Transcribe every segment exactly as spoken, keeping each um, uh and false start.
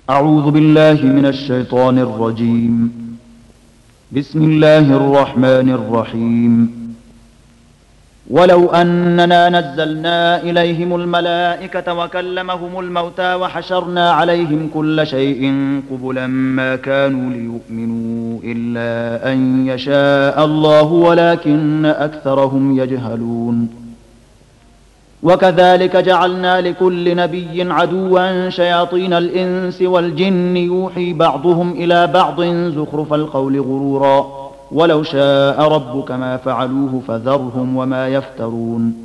أعوذ بالله من الشيطان الرجيم. بسم الله الرحمن الرحيم. ولو أننا نزلنا إليهم الملائكة وكلمهم الموتى وحشرنا عليهم كل شيء قبلا ما كانوا ليؤمنوا إلا أن يشاء الله ولكن أكثرهم يجهلون. وكذلك جعلنا لكل نبي عدوا شياطين الإنس والجن يوحي بعضهم إلى بعض زخرف القول غرورا ولو شاء ربك ما فعلوه فذرهم وما يفترون.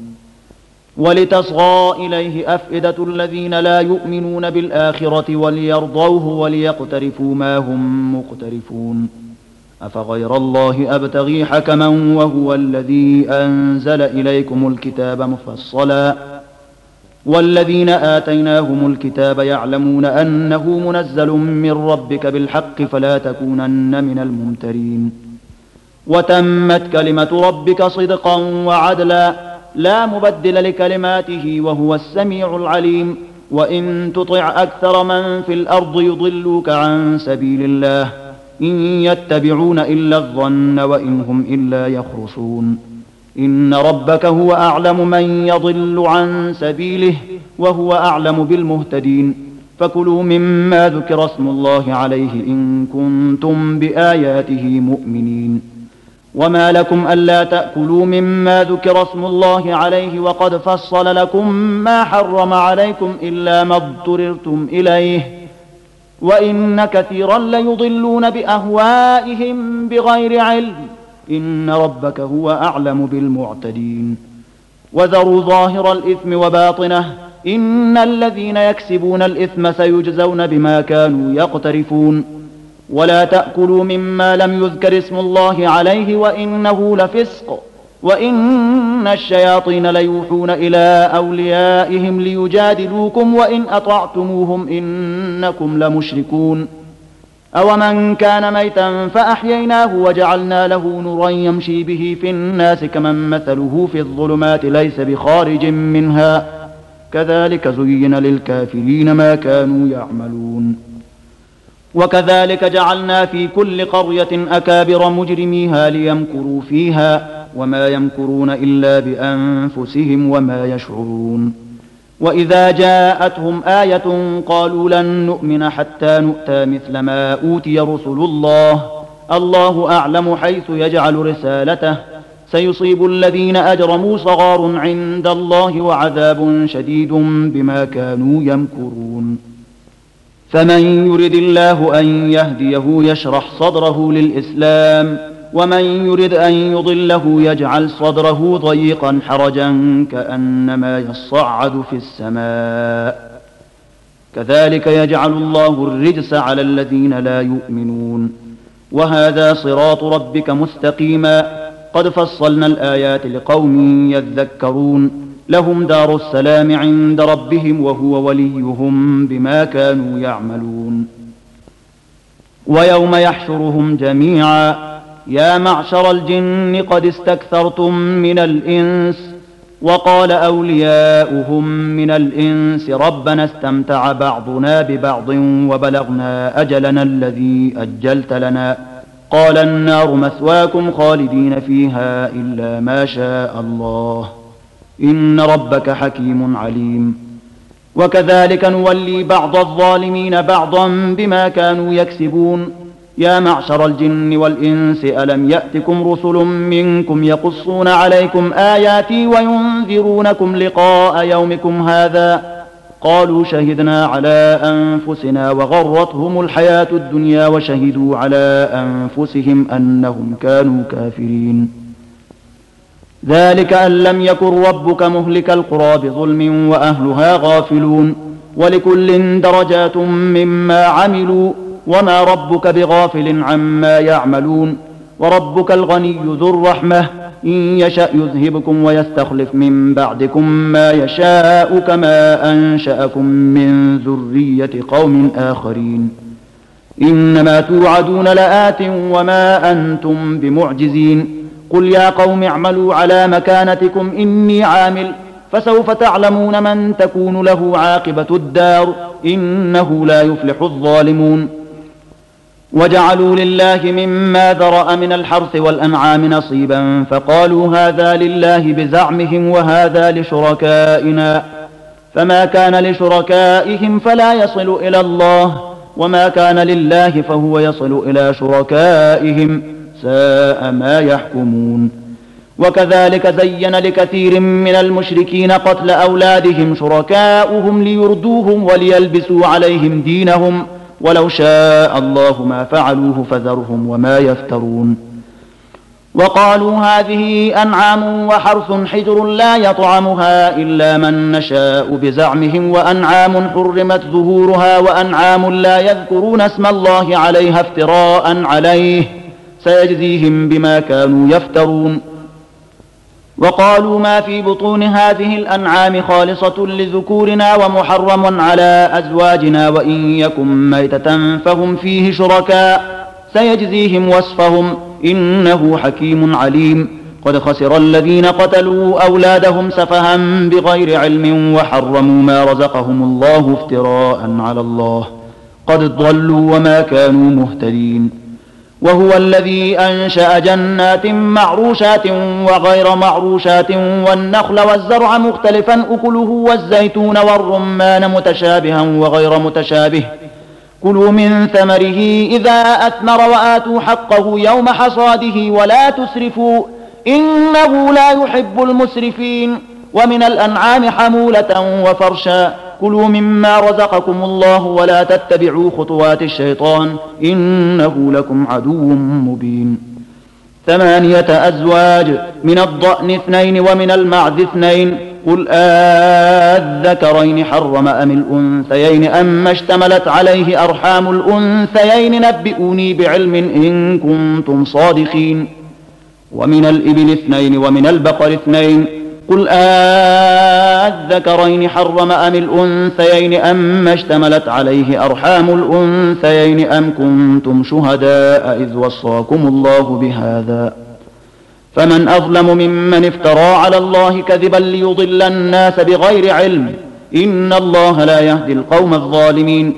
ولتصغى إليه أفئدة الذين لا يؤمنون بالآخرة وليرضوه وليقترفوا ما هم مقترفون. أفغير الله أبتغي حكما وهو الذي أنزل إليكم الكتاب مفصلا والذين آتيناهم الكتاب يعلمون أنه منزل من ربك بالحق فلا تكونن من الممترين. وتمت كلمة ربك صدقا وعدلا لا مبدل لكلماته وهو السميع العليم. وإن تطع أكثر من في الأرض يضلوك عن سبيل الله إن يتبعون إلا الظن وإن هم إلا يخرصون. إن ربك هو أعلم من يضل عن سبيله وهو أعلم بالمهتدين. فكلوا مما ذكر اسم الله عليه إن كنتم بآياته مؤمنين. وما لكم ألا تأكلوا مما ذكر اسم الله عليه وقد فصل لكم ما حرم عليكم إلا ما اضطررتم إليه وإن كثيرا ليضلون بأهوائهم بغير علم إن ربك هو أعلم بالمعتدين. وذروا ظاهر الإثم وباطنه إن الذين يكسبون الإثم سيجزون بما كانوا يقترفون. ولا تأكلوا مما لم يذكر اسم الله عليه وإنه لفسق وإن الشياطين ليوحون إلى أوليائهم ليجادلوكم وإن أطعتموهم إنكم لمشركون. أومن كان ميتا فأحييناه وجعلنا له نورا يمشي به في الناس كمن مثله في الظلمات ليس بخارج منها كذلك زين للكافرين ما كانوا يعملون. وكذلك جعلنا في كل قرية أكابر مجرميها ليمكروا فيها وما يمكرون إلا بأنفسهم وما يشعرون. وإذا جاءتهم آية قالوا لن نؤمن حتى نؤتى مثل ما أوتي رسل الله الله أعلم حيث يجعل رسالته سيصيب الذين أجرموا صغار عند الله وعذاب شديد بما كانوا يمكرون. فمن يرد الله أن يهديه يشرح صدره للإسلام ومن يرد أن يضله يجعل صدره ضيقا حرجا كأنما يصعد في السماء كذلك يجعل الله الرجس على الذين لا يؤمنون. وهذا صراط ربك مستقيما قد فصلنا الآيات لقوم يذكرون. لهم دار السلام عند ربهم وهو وليهم بما كانوا يعملون. ويوم يحشرهم جميعا يا معشر الجن قد استكثرتم من الإنس وقال أولياؤهم من الإنس ربنا استمتع بعضنا ببعض وبلغنا أجلنا الذي أجلت لنا قال النار مثواكم خالدين فيها إلا ما شاء الله إن ربك حكيم عليم. وكذلك نولي بعض الظالمين بعضا بما كانوا يكسبون. يا معشر الجن والإنس ألم يأتكم رسل منكم يقصون عليكم آياتي وينذرونكم لقاء يومكم هذا قالوا شهدنا على أنفسنا وغرتهم الحياة الدنيا وشهدوا على أنفسهم أنهم كانوا كافرين. ذلك أن لم يكن ربك مهلك القرى بظلم وأهلها غافلون ولكل درجات مما عملوا وما ربك بغافل عما يعملون. وربك الغني ذو الرحمة إن يشأ يذهبكم ويستخلف من بعدكم ما يشاء كما أنشأكم من ذرية قوم آخرين. إنما توعدون لآت وما أنتم بمعجزين. قل يا قوم اعملوا على مكانتكم إني عامل فسوف تعلمون من تكون له عاقبة الدار إنه لا يفلح الظالمون. وجعلوا لله مما ذرأ من الحرث والأنعام نصيبا فقالوا هذا لله بزعمهم وهذا لشركائنا، فما كان لشركائهم فلا يصل إلى الله، وما كان لله فهو يصل إلى شركائهم، ساء ما يحكمون. وكذلك زين لكثير من المشركين قتل أولادهم شركاؤهم ليردوهم وليلبسوا عليهم دينهم، ولو شاء الله ما فعلوه فذرهم وما يفترون. وقالوا هذه أنعام وحرث حجر لا يطعمها إلا من نشاء بزعمهم، وأنعام حرمت ظهورها وأنعام لا يذكرون اسم الله عليها افتراء عليه، سيجزيهم بما كانوا يفترون. وقالوا ما في بطون هذه الأنعام خالصة لذكورنا ومحرم على أزواجنا وإن يكن ميتة فهم فيه شركاء، سيجزيهم وصفهم إنه حكيم عليم. قد خسر الذين قتلوا أولادهم سفها بغير علم وحرموا ما رزقهم الله افتراء على الله، قد ضلوا وما كانوا مهتدين. وهو الذي أنشأ جنات معروشات وغير معروشات والنخل والزرع مختلفا أكله والزيتون والرمان متشابها وغير متشابه، كلوا من ثمره إذا أثمر وآتوا حقه يوم حصاده ولا تسرفوا إنه لا يحب المسرفين. ومن الأنعام حمولة وفرشا، كلوا مما رزقكم الله ولا تتبعوا خطوات الشيطان إنه لكم عدو مبين. ثمانية أزواج، من الضأن اثنين ومن المعز اثنين، قل آذكرين حرم أم الأنثيين أما اشتملت عليه أرحام الأنثيين نبئوني بعلم إن كنتم صادقين. ومن الإبل اثنين ومن البقر اثنين، قل آذكرين حرم أم الأنثيين أما اشتملت عليه أرحام الأنثيين أم كنتم شهداء إذ وصاكم الله بهذا، فمن أظلم ممن افترى على الله كذبا ليضل الناس بغير علم إن الله لا يهدي القوم الظالمين.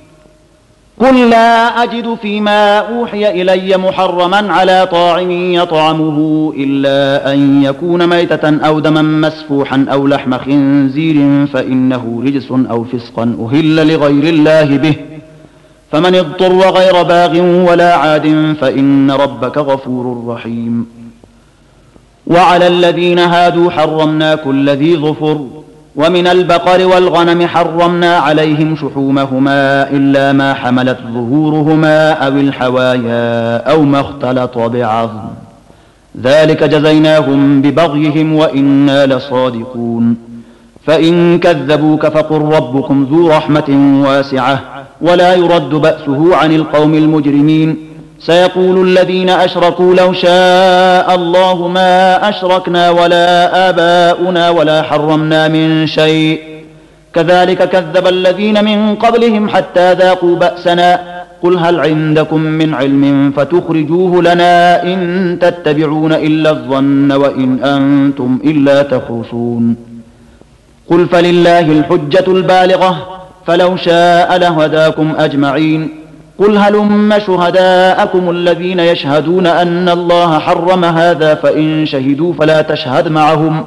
قل لا أجد فيما أوحي إلي محرما على طاعم يطعمه إلا أن يكون ميتة أو دما مسفوحا أو لحم خنزير فإنه رجس أو فسقا أهل لغير الله به، فمن اضطر غير باغ ولا عاد فإن ربك غفور رحيم. وعلى الذين هادوا حرمنا كل ذي ظفر، ومن البقر والغنم حرمنا عليهم شحومهما إلا ما حملت ظهورهما أو الحوايا أو ما اختلط بعظم، ذلك جزيناهم ببغيهم وإنا لصادقون. فإن كذبوك فقل ربكم ذو رحمة واسعة ولا يرد بأسه عن القوم المجرمين. سيقول الذين أشركوا لو شاء الله ما أشركنا ولا آباؤنا ولا حرمنا من شيء، كذلك كذب الذين من قبلهم حتى ذاقوا بأسنا. قل هل عندكم من علم فتخرجوه لنا إن تتبعون إلا الظن وإن أنتم إلا تخرصون. قل فلله الحجة البالغة فلو شاء لهداكم أجمعين. قل هلم شهداءكم الذين يشهدون أن الله حرم هذا فإن شهدوا فلا تشهد معهم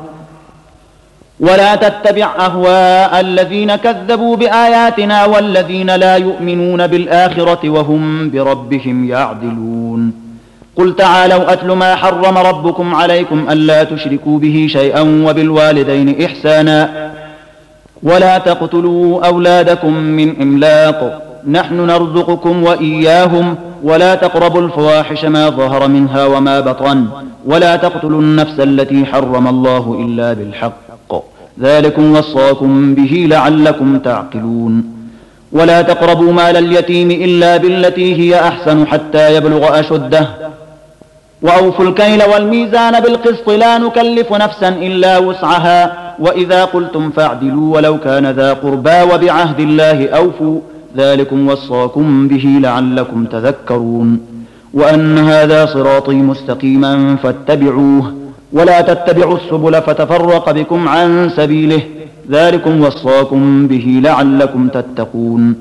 ولا تتبع أهواء الذين كذبوا بآياتنا والذين لا يؤمنون بالآخرة وهم بربهم يعدلون. قل تعالوا أتل ما حرم ربكم عليكم ألا تشركوا به شيئا وبالوالدين إحسانا ولا تقتلوا أولادكم من إملاق نحن نرزقكم وإياهم ولا تقربوا الفواحش ما ظهر منها وما بطن ولا تقتلوا النفس التي حرم الله إلا بالحق ذلكم وصاكم به لعلكم تعقلون. ولا تقربوا مال اليتيم إلا بالتي هي أحسن حتى يبلغ أشده وأوفوا الكيل والميزان بالقسط لا نكلف نفسا إلا وسعها وإذا قلتم فاعدلوا ولو كان ذا قربى وبعهد الله أوفوا ذلكم وصاكم به لعلكم تذكرون. وأن هذا صراطي مستقيما فاتبعوه ولا تتبعوا السبل فتفرق بكم عن سبيله ذلكم وصاكم به لعلكم تتقون.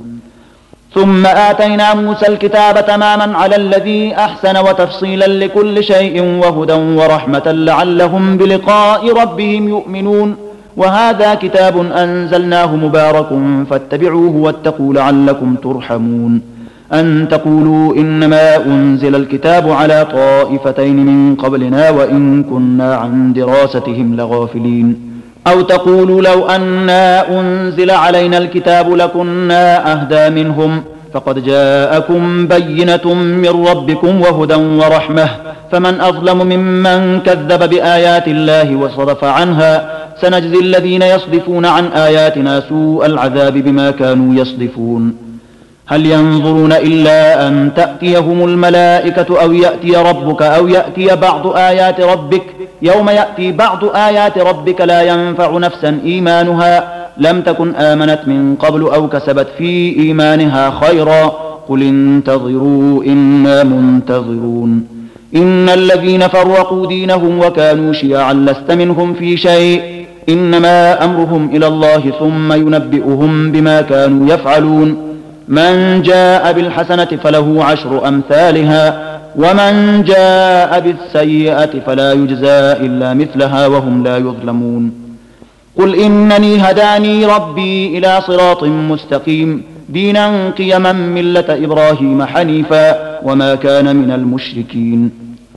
ثم آتينا موسى الكتاب تماما على الذي أحسن وتفصيلا لكل شيء وهدى ورحمة لعلهم بلقاء ربهم يؤمنون. وهذا كتاب أنزلناه مبارك فاتبعوه واتقوا لعلكم ترحمون. أن تقولوا إنما أنزل الكتاب على طائفتين من قبلنا وإن كنا عن دراستهم لغافلين. أو تقولوا لو أنا أنزل علينا الكتاب لكنا أهدى منهم فقد جاءكم بينة من ربكم وهدى ورحمة فمن أظلم ممن كذب بآيات الله وصرف عنها سنجزي الذين يصدفون عن آياتنا سوء العذاب بما كانوا يصدفون. هل ينظرون إلا أن تأتيهم الملائكة أو يأتي ربك أو يأتي بعض آيات ربك يوم يأتي بعض آيات ربك لا ينفع نفسا إيمانها لم تكن آمنت من قبل أو كسبت في إيمانها خيرا قل انتظروا إنا منتظرون. إن الذين فرقوا دينهم وكانوا شيعا لست منهم في شيء إنما أمرهم إلى الله ثم ينبئهم بما كانوا يفعلون. من جاء بالحسنة فله عشر أمثالها ومن جاء بالسيئة فلا يجزى إلا مثلها وهم لا يظلمون. قل إنني هداني ربي إلى صراط مستقيم دينا قيما ملة إبراهيم حنيفا وما كان من المشركين.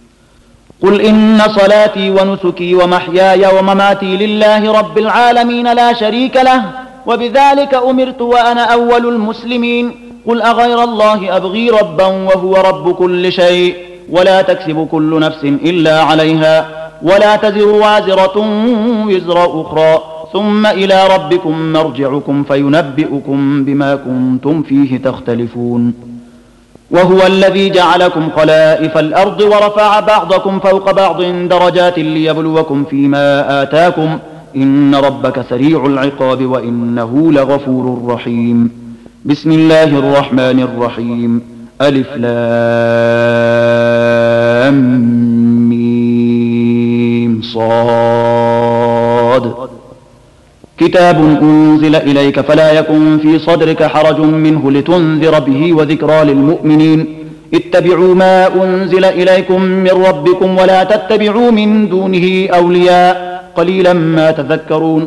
قل إن صلاتي ونسكي ومحياي ومماتي لله رب العالمين لا شريك له وبذلك أمرت وأنا أول المسلمين. قل أغير الله أبغي ربا وهو رب كل شيء ولا تكسب كل نفس إلا عليها ولا تزر وازرة وزر أخرى ثم إلى ربكم مرجعكم فينبئكم بما كنتم فيه تختلفون. وهو الذي جعلكم خلائف الأرض ورفع بعضكم فوق بعض درجات ليبلوكم فيما آتاكم إن ربك سريع العقاب وإنه لغفور رحيم. بسم الله الرحمن الرحيم. ألف لام ميم صاد. كتاب أنزل إليك فلا يكن في صدرك حرج منه لتنذر به وذكرى للمؤمنين. اتبعوا ما أنزل إليكم من ربكم ولا تتبعوا من دونه أولياء قليلا ما تذكرون.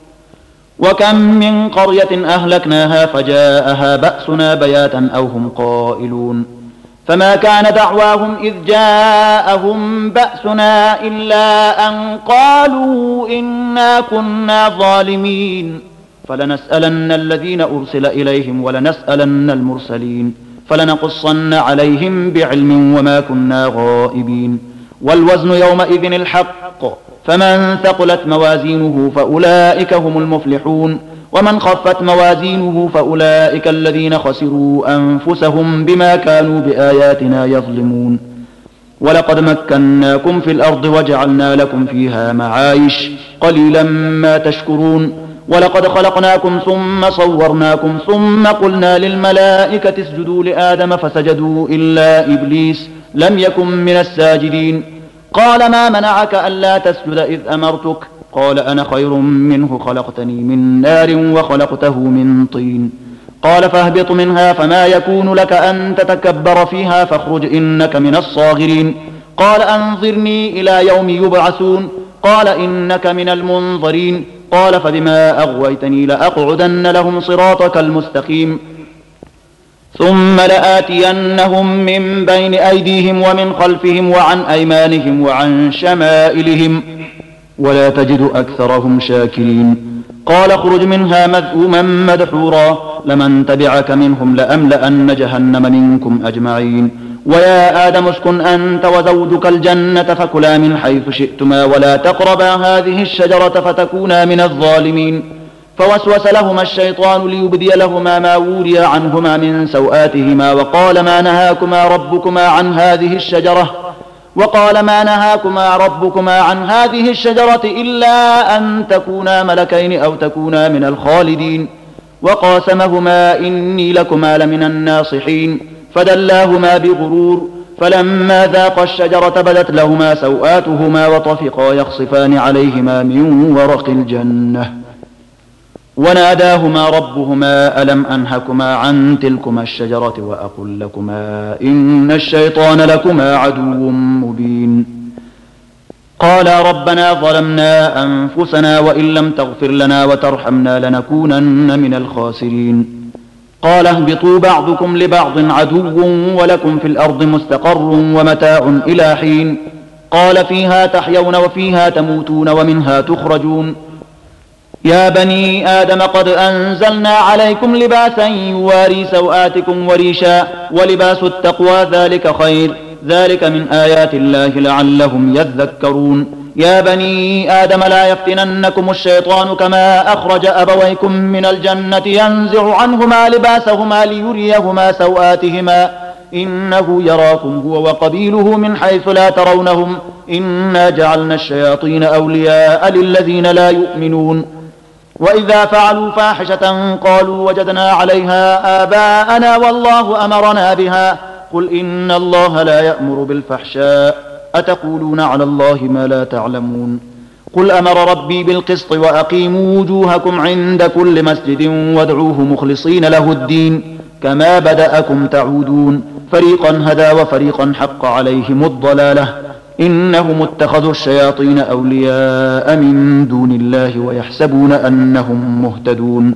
وكم من قرية أهلكناها فجاءها بأسنا بياتا أو هم قائلون. فما كان دعواهم إذ جاءهم بأسنا إلا أن قالوا إنا كنا ظالمين. فلنسألن الذين أرسل إليهم ولنسألن المرسلين فلنقصن عليهم بعلم وما كنا غائبين. والوزن يومئذ الحق فمن ثقلت موازينه فأولئك هم المفلحون ومن خفت موازينه فأولئك الذين خسروا أنفسهم بما كانوا بآياتنا يظلمون. ولقد مكناكم في الأرض وجعلنا لكم فيها معايش قليلا ما تشكرون. ولقد خلقناكم ثم صورناكم ثم قلنا للملائكة اسجدوا لآدم فسجدوا إلا إبليس لم يكن من الساجدين. قال ما منعك ألا تسجد إذ أمرتك قال أنا خير منه خلقتني من نار وخلقته من طين. قال فاهبط منها فما يكون لك أن تتكبر فيها فاخرج إنك من الصاغرين. قال أنظرني إلى يوم يبعثون قال إنك من المنظرين. قال فبما أغويتني لأقعدن لهم صراطك المستقيم ثم لآتينهم من بين أيديهم ومن خلفهم وعن أيمانهم وعن شمائلهم ولا تجد أكثرهم شاكرين. قال اخرج منها مذءوما مدحورا لمن تبعك منهم لأملأن جهنم منكم أجمعين. ويا آدم اسكن أنت وزوجك الجنة فكلا من حيث شئتما ولا تقربا هذه الشجرة فتكونا من الظالمين. فوسوس لهما الشيطان ليبدي لهما ما وري عنهما من سوآتهما وقال ما نهاكما ربكما عن هذه الشجرة وقال ما نهاكما ربكما عن هذه الشجرة إلا أن تكونا ملكين أو تكونا من الخالدين. وقاسمهما إني لكما لمن الناصحين فدلاهما بغرور فلما ذاقا الشجرة بدت لهما سوآتهما وطفقا يخصفان عليهما من ورق الجنة وناداهما ربهما ألم أنهكما عن تلكما الشجرة وأقل لكما إن الشيطان لكما عدو مبين قالا ربنا ظلمنا أنفسنا وإن لم تغفر لنا وترحمنا لنكونن من الخاسرين قال اهبطوا بعضكم لبعض عدو ولكم في الأرض مستقر ومتاع إلى حين قال فيها تحيون وفيها تموتون ومنها تخرجون يا بني آدم قد أنزلنا عليكم لباسا يواري سوآتكم وريشا ولباس التقوى ذلك خير ذلك من آيات الله لعلهم يذكرون يا بني آدم لا يفتننكم الشيطان كما أخرج أبويكم من الجنة ينزع عنهما لباسهما ليريهما سوآتهما إنه يراكم هو وقبيله من حيث لا ترونهم إنا جعلنا الشياطين أولياء للذين لا يؤمنون وإذا فعلوا فاحشة قالوا وجدنا عليها آباءنا والله أمرنا بها قل إن الله لا يأمر بالفحشاء أتقولون على الله ما لا تعلمون قل أمر ربي بالقسط وأقيموا وجوهكم عند كل مسجد وادعوه مخلصين له الدين كما بدأكم تعودون فريقا هدى وفريقا حق عليهم الضلالة إنهم اتخذوا الشياطين أولياء من دون الله ويحسبون أنهم مهتدون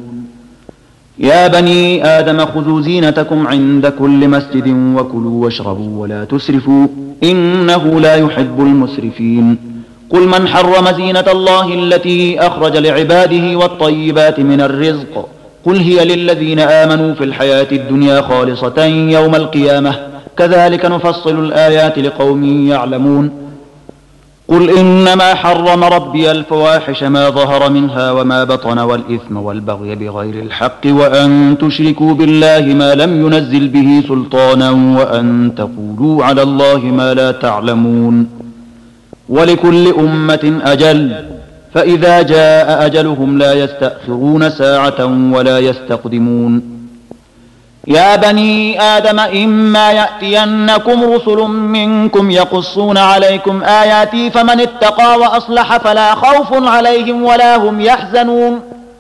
يا بني آدم خذوا زينتكم عند كل مسجد وكلوا واشربوا ولا تسرفوا إنه لا يحب المسرفين قل من حرم زينة الله التي أخرج لعباده والطيبات من الرزق قل هي للذين آمنوا في الحياة الدنيا خالصة يوم القيامة كذلك نفصل الآيات لقوم يعلمون قل إنما حرم ربي الفواحش ما ظهر منها وما بطن والإثم والبغي بغير الحق وأن تشركوا بالله ما لم ينزل به سلطانا وأن تقولوا على الله ما لا تعلمون ولكل أمة أجل فإذا جاء أجلهم لا يستأخرون ساعة ولا يستقدمون يا بني آدم إما يأتينكم رسل منكم يقصون عليكم آياتي فمن اتقى وأصلح فلا خوف عليهم ولا هم يحزنون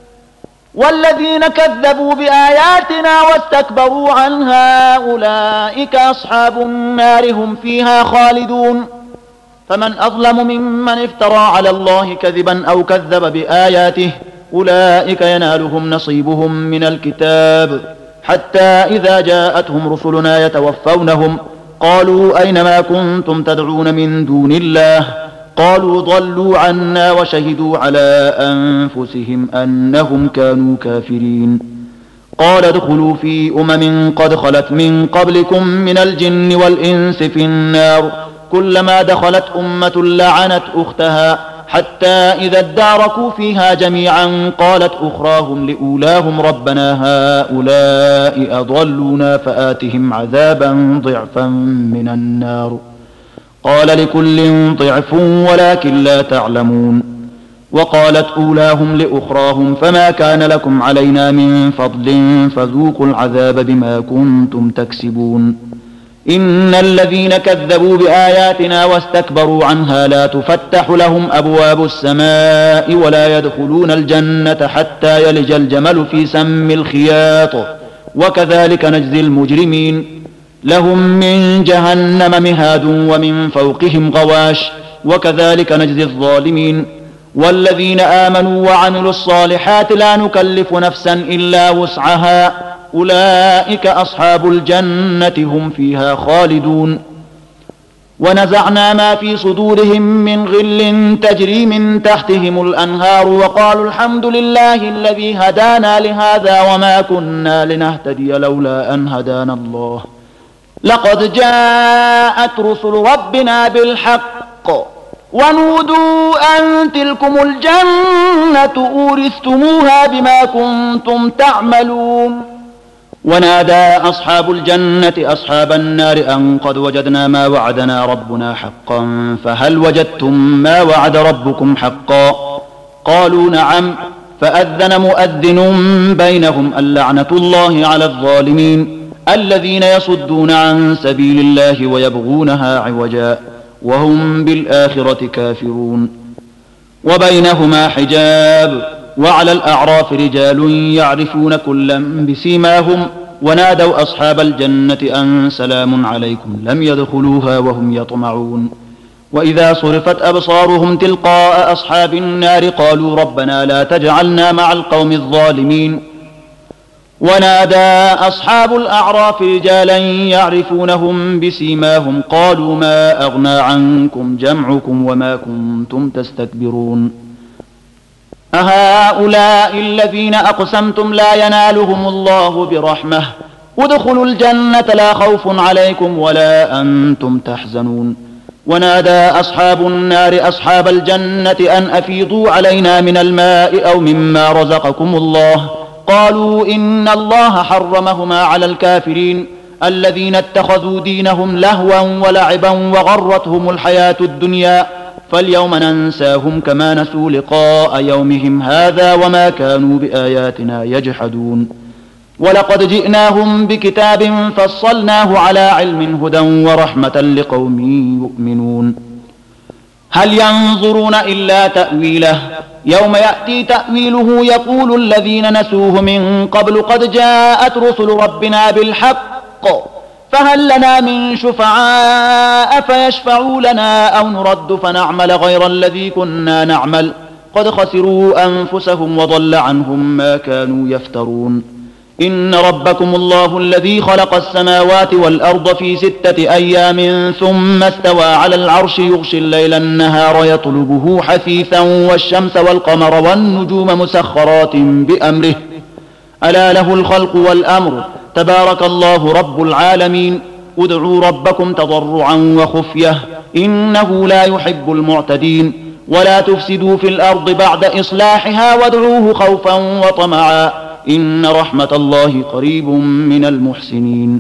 والذين كذبوا بآياتنا واستكبروا عنها أولئك أصحاب النار هم فيها خالدون فمن أظلم ممن افترى على الله كذبا أو كذب بآياته أولئك ينالهم نصيبهم من الكتاب حتى إذا جاءتهم رسلنا يتوفونهم قالوا أينما كنتم تدعون من دون الله قالوا ضلوا عنا وشهدوا على أنفسهم أنهم كانوا كافرين قال ادخلوا في أمم قد خلت من قبلكم من الجن والإنس في النار كلما دخلت أمة لعنت أختها حتى إذا اداركوا فيها جميعا قالت أخراهم لأولاهم ربنا هؤلاء أضلونا فآتهم عذابا ضعفا من النار قال لكل ضعف ولكن لا تعلمون وقالت أولاهم لأخراهم فما كان لكم علينا من فضل فذوقوا العذاب بما كنتم تكسبون إن الذين كذبوا بآياتنا واستكبروا عنها لا تفتح لهم أبواب السماء ولا يدخلون الجنة حتى يلج الجمل في سم الخياط وكذلك نجزي المجرمين لهم من جهنم مهاد ومن فوقهم غواش وكذلك نجزي الظالمين والذين آمنوا وعملوا الصالحات لا نكلف نفسا إلا وسعها أولئك أصحاب الجنة هم فيها خالدون ونزعنا ما في صدورهم من غل تجري من تحتهم الأنهار وقالوا الحمد لله الذي هدانا لهذا وما كنا لنهتدي لولا أن هدانا الله لقد جاءت رسل ربنا بالحق ونودوا أن تلكم الجنة أورثتموها بما كنتم تعملون ونادى أصحاب الجنة أصحاب النار أن قد وجدنا ما وعدنا ربنا حقا فهل وجدتم ما وعد ربكم حقا قالوا نعم فأذن مؤذن بينهم اللعنة الله على الظالمين الذين يصدون عن سبيل الله ويبغونها عوجا وهم بالآخرة كافرون وبينهما حجاب وعلى الأعراف رجال يعرفون كلا بسيماهم ونادوا أصحاب الجنة أن سلام عليكم لم يدخلوها وهم يطمعون وإذا صرفت أبصارهم تلقاء أصحاب النار قالوا ربنا لا تجعلنا مع القوم الظالمين ونادى أصحاب الأعراف رجالا يعرفونهم بسيماهم قالوا ما أغنى عنكم جمعكم وما كنتم تستكبرون أهؤلاء الذين أقسمتم لا ينالهم الله برحمة ادخلوا الجنة لا خوف عليكم ولا أنتم تحزنون ونادى أصحاب النار أصحاب الجنة أن أفيضوا علينا من الماء أو مما رزقكم الله قالوا إن الله حرمهما على الكافرين الذين اتخذوا دينهم لهوا ولعبا وغرتهم الحياة الدنيا فاليوم ننساهم كما نسوا لقاء يومهم هذا وما كانوا بآياتنا يجحدون ولقد جئناهم بكتاب فصلناه على علم هدى ورحمة لقوم يؤمنون هل ينظرون إلا تأويله يوم يأتي تأويله يقول الذين نسوه من قبل قد جاءت رسل ربنا بالحق فهل لنا من شفعاء فيشفعوا لنا أو نرد فنعمل غير الذي كنا نعمل قد خسروا أنفسهم وضل عنهم ما كانوا يفترون إن ربكم الله الذي خلق السماوات والأرض في ستة أيام ثم استوى على العرش يغشي الليل النهار يطلبه حثيثا والشمس والقمر والنجوم مسخرات بأمره ألا له الخلق والأمر تبارك الله رب العالمين ادعوا ربكم تضرعا وخفية إنه لا يحب المعتدين ولا تفسدوا في الأرض بعد إصلاحها وادعوه خوفا وطمعا إن رحمة الله قريب من المحسنين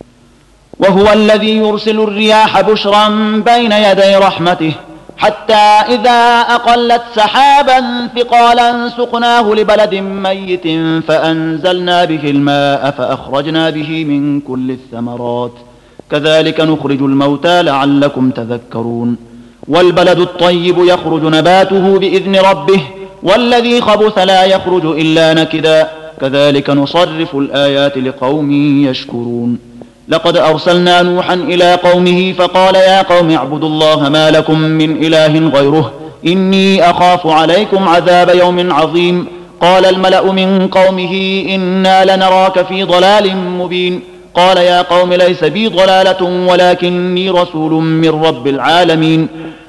وهو الذي يرسل الرياح بشرا بين يدي رحمته حتى إذا أقلت سحابا ثقالا سقناه لبلد ميت فأنزلنا به الماء فأخرجنا به من كل الثمرات كذلك نخرج الموتى لعلكم تذكرون والبلد الطيب يخرج نباته بإذن ربه والذي خبث لا يخرج إلا نكدا كذلك نصرف الآيات لقوم يشكرون لقد أرسلنا نوحا إلى قومه فقال يا قوم اعبدوا الله ما لكم من إله غيره إني أخاف عليكم عذاب يوم عظيم قال الملأ من قومه إنا لنراك في ضلال مبين قال يا قوم ليس بي ضلالة ولكني رسول من رب العالمين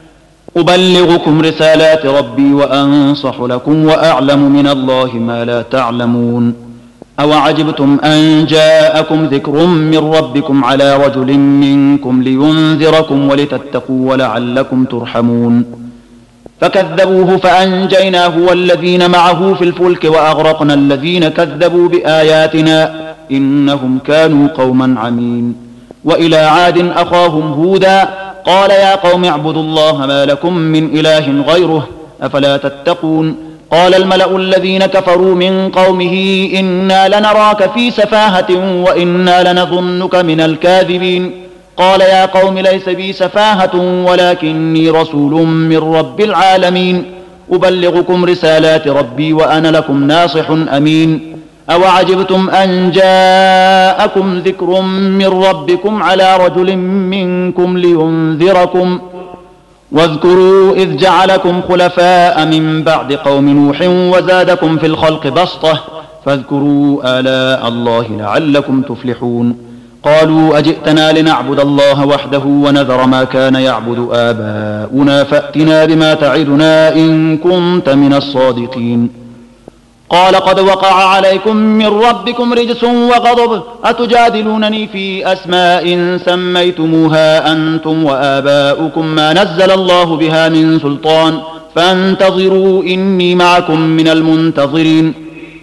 أبلغكم رسالات ربي وأنصح لكم وأعلم من الله ما لا تعلمون أوعجبتم أن جاءكم ذكر من ربكم على رجل منكم لينذركم ولتتقوا ولعلكم ترحمون فكذبوه فأنجيناه والذين معه في الفلك وأغرقنا الذين كذبوا بآياتنا إنهم كانوا قوما عمين وإلى عاد أخاهم هودا قال يا قوم اعبدوا الله ما لكم من إله غيره أفلا تتقون قال الملأ الذين كفروا من قومه إنا لنراك في سفاهة وإنا لنظنك من الكاذبين قال يا قوم ليس بي سفاهة ولكني رسول من رب العالمين أبلغكم رسالات ربي وأنا لكم ناصح أمين أوعجبتم أن جاءكم ذكر من ربكم على رجل منكم لينذركم واذكروا إذ جعلكم خلفاء من بعد قوم نوح وزادكم في الخلق بسطة فاذكروا آلاء الله لعلكم تفلحون قالوا أجئتنا لنعبد الله وحده ونذر ما كان يعبد آباؤنا فأتنا بما تعدنا إن كنت من الصادقين قال قد وقع عليكم من ربكم رجس وغضب أتجادلونني في أسماء سميتموها أنتم وآباؤكم ما نزل الله بها من سلطان فانتظروا إني معكم من المنتظرين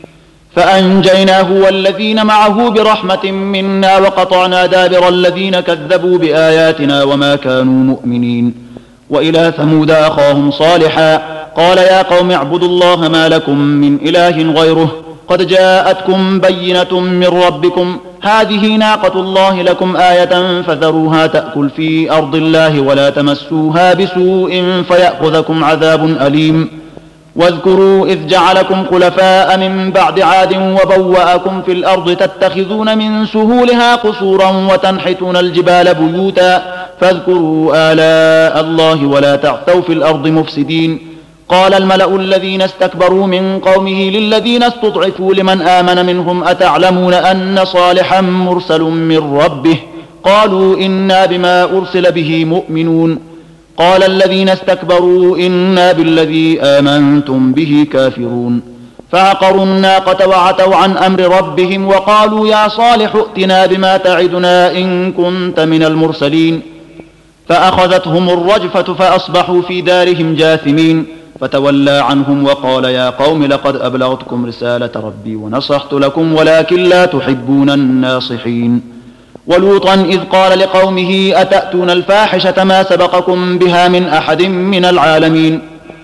فأنجيناه والذين معه برحمة منا وقطعنا دابر الذين كذبوا بآياتنا وما كانوا مؤمنين وإلى ثمود أخاهم صالحا قال يا قوم اعبدوا الله ما لكم من إله غيره قد جاءتكم بينة من ربكم هذه ناقة الله لكم آية فذروها تأكل في أرض الله ولا تمسوها بسوء فيأخذكم عذاب أليم واذكروا إذ جعلكم خلفاء من بعد عاد وبوأكم في الأرض تتخذون من سهولها قصورا وتنحتون الجبال بيوتا فاذكروا آلاء الله ولا تعثوا في الأرض مفسدين قال الملأ الذين استكبروا من قومه للذين استضعفوا لمن آمن منهم أتعلمون أن صالحا مرسل من ربه قالوا إنا بما أرسل به مؤمنون قال الذين استكبروا إنا بالذي آمنتم به كافرون فعقروا الناقة وعتوا عن أمر ربهم وقالوا يا صالح ائتنا بما تعدنا إن كنت من المرسلين فأخذتهم الرجفة فأصبحوا في دارهم جاثمين فتولى عنهم وقال يا قوم لقد أبلغتكم رسالة ربي ونصحت لكم ولكن لا تحبون الناصحين ولوطا إذ قال لقومه أتأتون الفاحشة ما سبقكم بها من أحد من العالمين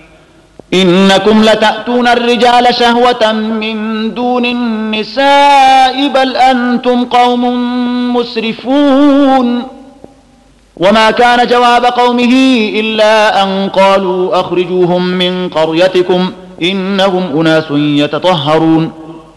إنكم لتأتون الرجال شهوة من دون النساء بل أنتم قوم مسرفون وما كان جواب قومه إلا أن قالوا أخرجوهم من قريتكم إنهم أناس يتطهرون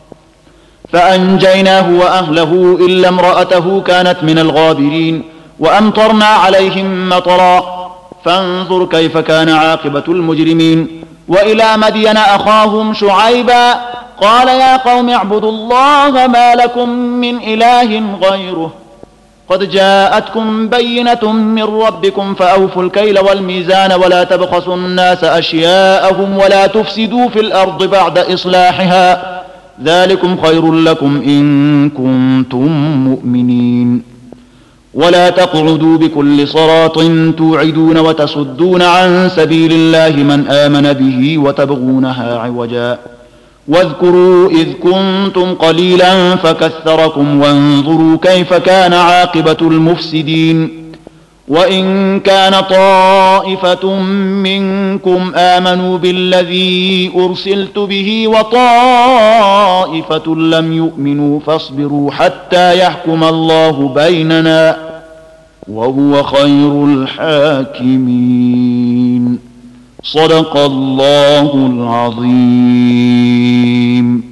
فأنجيناه وأهله إلا امرأته كانت من الغابرين وأمطرنا عليهم مطرا فانظر كيف كان عاقبة المجرمين وإلى مدين أخاهم شعيبا قال يا قوم اعبدوا الله ما لكم من إله غيره قد جاءتكم بينة من ربكم فأوفوا الكيل والميزان ولا تبخسوا الناس أشياءهم ولا تفسدوا في الأرض بعد إصلاحها ذلكم خير لكم إن كنتم مؤمنين ولا تقعدوا بكل صراط توعدون وتصدون عن سبيل الله من آمن به وتبغونها عوجا واذكروا إذ كنتم قليلا فكثركم وانظروا كيف كان عاقبة المفسدين وإن كان طائفة منكم آمنوا بالذي أرسلت به وطائفة لم يؤمنوا فاصبروا حتى يحكم الله بيننا وهو خير الحاكمين صدق الله العظيم.